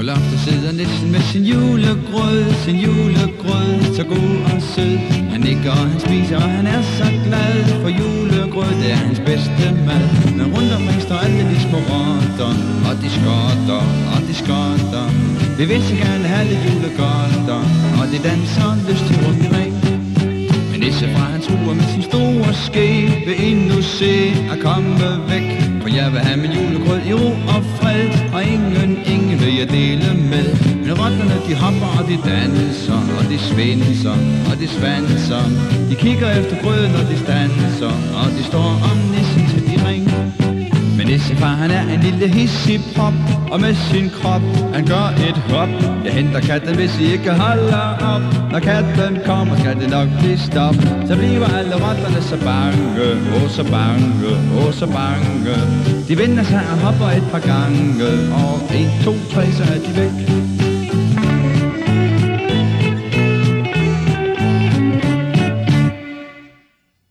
loftet sidder Nielsen med sin julegrød, så god og sød. Han nikker og han spiser, og han er så glad, for julegrød, det er hans bedste mad. Men rundt omkring står alle de små rotter, og de skotter, og de skotter. Vi vil så gerne have lidt julegodter, og de danser lystigt rundt i ring. Men nissefra han truer med sin store ske, vil endnu se at komme væk. For jeg vil have min julegrød i ro og fred, og ingen vil jeg dele med. Men rotterne de hopper og de danser, og de svinser og de svanser. De kigger efter grøden og de stanser, og de står om nissen til de ringer. Men nissefar han er en lille hissig-prop, og med sin krop han gør et hop. Jeg henter katten, hvis I ikke holder op. Når katten kommer, skal det nok blive stop. Så bliver alle rotterne så bange, så bange, så bange. De vender sig og hopper et par gange, og 1, 2, 3, så er de væk.